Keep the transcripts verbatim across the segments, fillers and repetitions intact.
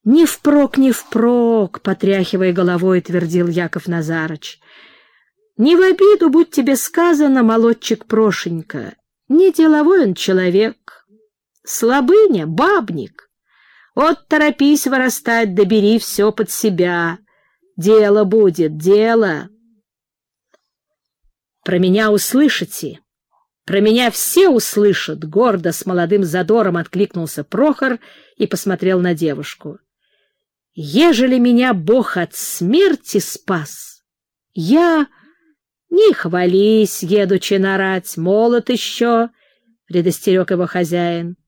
«Ни впрок, ни впрок», — потряхивая головой, твердил Яков Назарыч. «Не в обиду, будь тебе сказано, молодчик Прошенька, не деловой он человек, слабыня, бабник. Вот торопись вырастать, да бери все под себя. Дело будет, дело». «Про меня услышите, про меня все услышат», — гордо с молодым задором откликнулся Прохор и посмотрел на девушку. «Ежели меня Бог от смерти спас, я, не хвались, едучи на рать, молод еще», — предостерег его хозяин.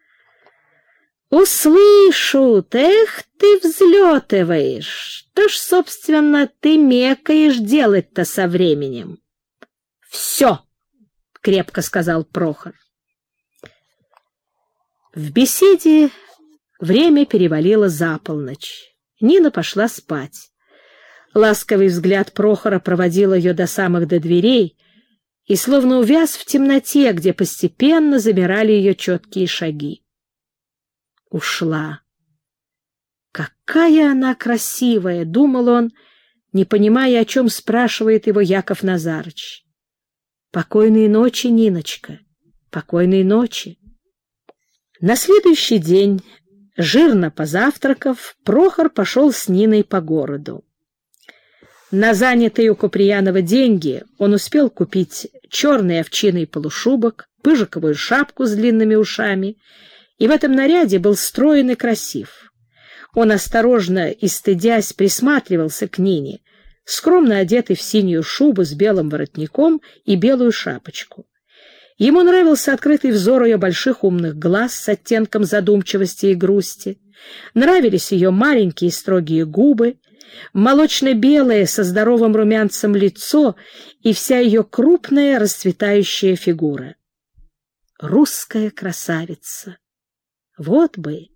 «Услышут, эх ты взлетываешь, что ж, собственно, ты мекаешь делать-то со временем?» «Все!» — крепко сказал Прохор. В беседе время перевалило за полночь. Нина пошла спать. Ласковый взгляд Прохора проводил ее до самых до дверей и словно увяз в темноте, где постепенно замирали ее четкие шаги. Ушла. «Какая она красивая!» — думал он, не понимая, о чем спрашивает его Яков Назарыч. «Покойной ночи, Ниночка, покойной ночи». На следующий день, жирно позавтракав, Прохор пошел с Ниной по городу. На занятые у Куприянова деньги он успел купить черный овчинный полушубок, пыжиковую шапку с длинными ушами, и в этом наряде был строен и красив. Он осторожно и стыдясь присматривался к Нине, скромно одетый в синюю шубу с белым воротником и белую шапочку. Ему нравился открытый взор ее больших умных глаз с оттенком задумчивости и грусти, нравились ее маленькие строгие губы, молочно-белое со здоровым румянцем лицо и вся ее крупная расцветающая фигура. Русская красавица. Вот бы!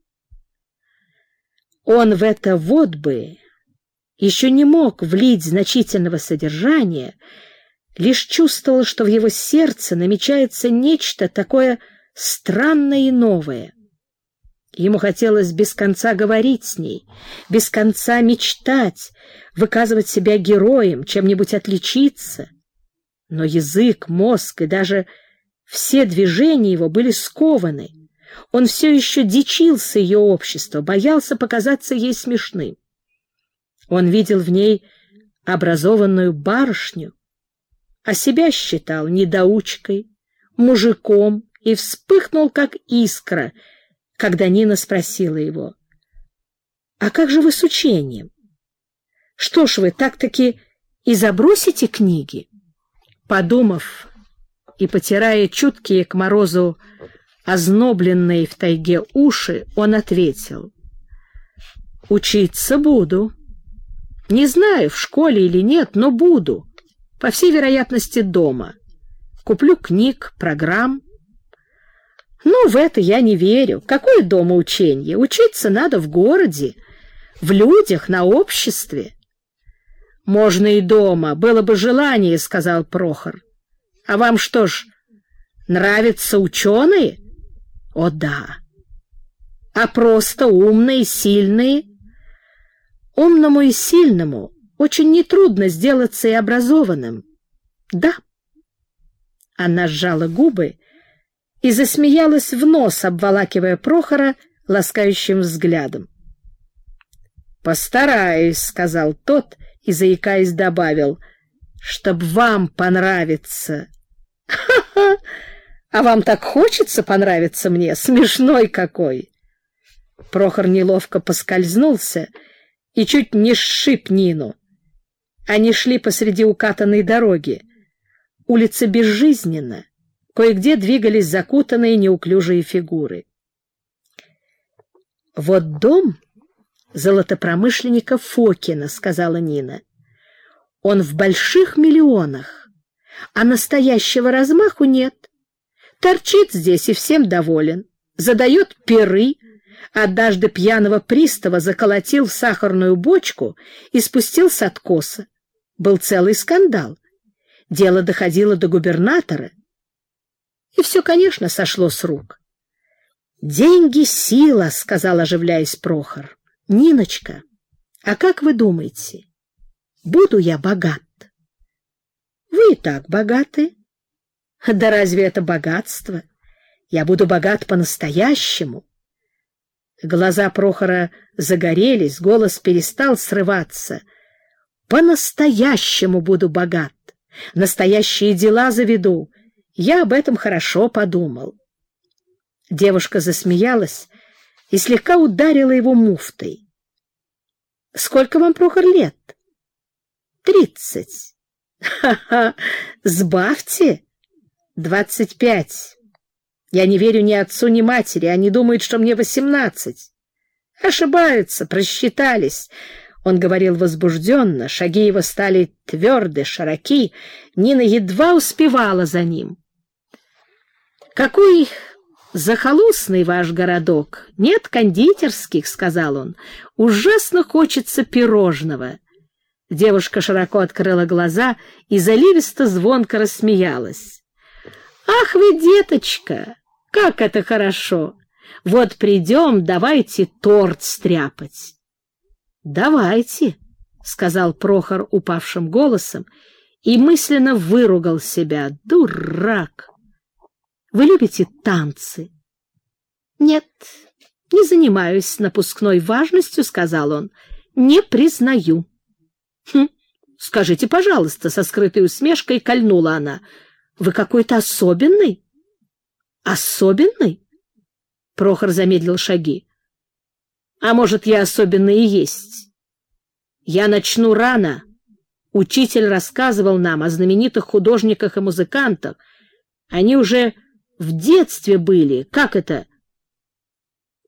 Он в это «вот бы» еще не мог влить значительного содержания, лишь чувствовал, что в его сердце намечается нечто такое странное и новое. Ему хотелось без конца говорить с ней, без конца мечтать, выказывать себя героем, чем-нибудь отличиться. Но язык, мозг и даже все движения его были скованы. Он все еще дичился ее общества, боялся показаться ей смешным. Он видел в ней образованную барышню, а себя считал недоучкой, мужиком, и вспыхнул, как искра, когда Нина спросила его: «А как же вы с учением? Что ж вы так-таки и забросите книги?» Подумав и потирая чуткие к морозу ознобленные в тайге уши, он ответил: «Учиться буду. Не знаю, в школе или нет, но буду. По всей вероятности, дома. Куплю книг, программ». «Ну, в это я не верю. Какое дома учение? Учиться надо в городе, в людях, на обществе». «Можно и дома, было бы желание», — сказал Прохор. «А вам что ж, нравятся ученые?» «О, да». «А просто умные, сильные?» «Умному и сильному очень нетрудно сделаться и образованным». «Да». Она сжала губы и засмеялась в нос, обволакивая Прохора ласкающим взглядом. «Постараюсь», — сказал тот и, заикаясь, добавил, «чтоб вам понравиться». «Ха-ха! А вам так хочется понравиться мне? Смешной какой!» Прохор неловко поскользнулся и чуть не сшиб Нину. Они шли посреди укатанной дороги. Улица безжизненна, кое-где двигались закутанные неуклюжие фигуры. «Вот дом золотопромышленника Фокина», — сказала Нина. «Он в больших миллионах, а настоящего размаху нет. Торчит здесь и всем доволен, задает пиры. Однажды пьяного пристава заколотил в сахарную бочку и спустил с откоса. Был целый скандал. Дело доходило до губернатора. И все, конечно, сошло с рук». «Деньги — сила», — сказал, оживляясь Прохор. Ниночка, а как вы думаете, буду я богат? Вы и так богаты. Да разве это богатство? Я буду богат по-настоящему. Глаза Прохора загорелись, голос перестал срываться. По-настоящему буду богат. Настоящие дела заведу. Я об этом хорошо подумал. Девушка засмеялась и слегка ударила его муфтой. — Сколько вам, Прохор, лет? — Тридцать. — Ха-ха! Сбавьте! Двадцать пять. Я не верю ни отцу, ни матери. Они думают, что мне восемнадцать. Ошибаются, просчитались. Он говорил возбужденно, шаги его стали тверды, широки. Нина едва успевала за ним. — Какой захолустный ваш городок! Нет кондитерских, — сказал он. — Ужасно хочется пирожного. Девушка широко открыла глаза и заливисто звонко рассмеялась. — Ах вы, деточка! Как это хорошо! Вот придем, давайте торт стряпать. — Давайте, — сказал Прохор упавшим голосом и мысленно выругал себя. Дурак! Вы любите танцы? — Нет, не занимаюсь с напускной важностью, — сказал он. — Не признаю. — Хм, скажите, пожалуйста, — со скрытой усмешкой кольнула она. — Вы какой-то особенный? — Особенный? Прохор замедлил шаги. — А может, я особенный и есть? Я начну рано. Учитель рассказывал нам о знаменитых художниках и музыкантах. Они уже в детстве были, как это,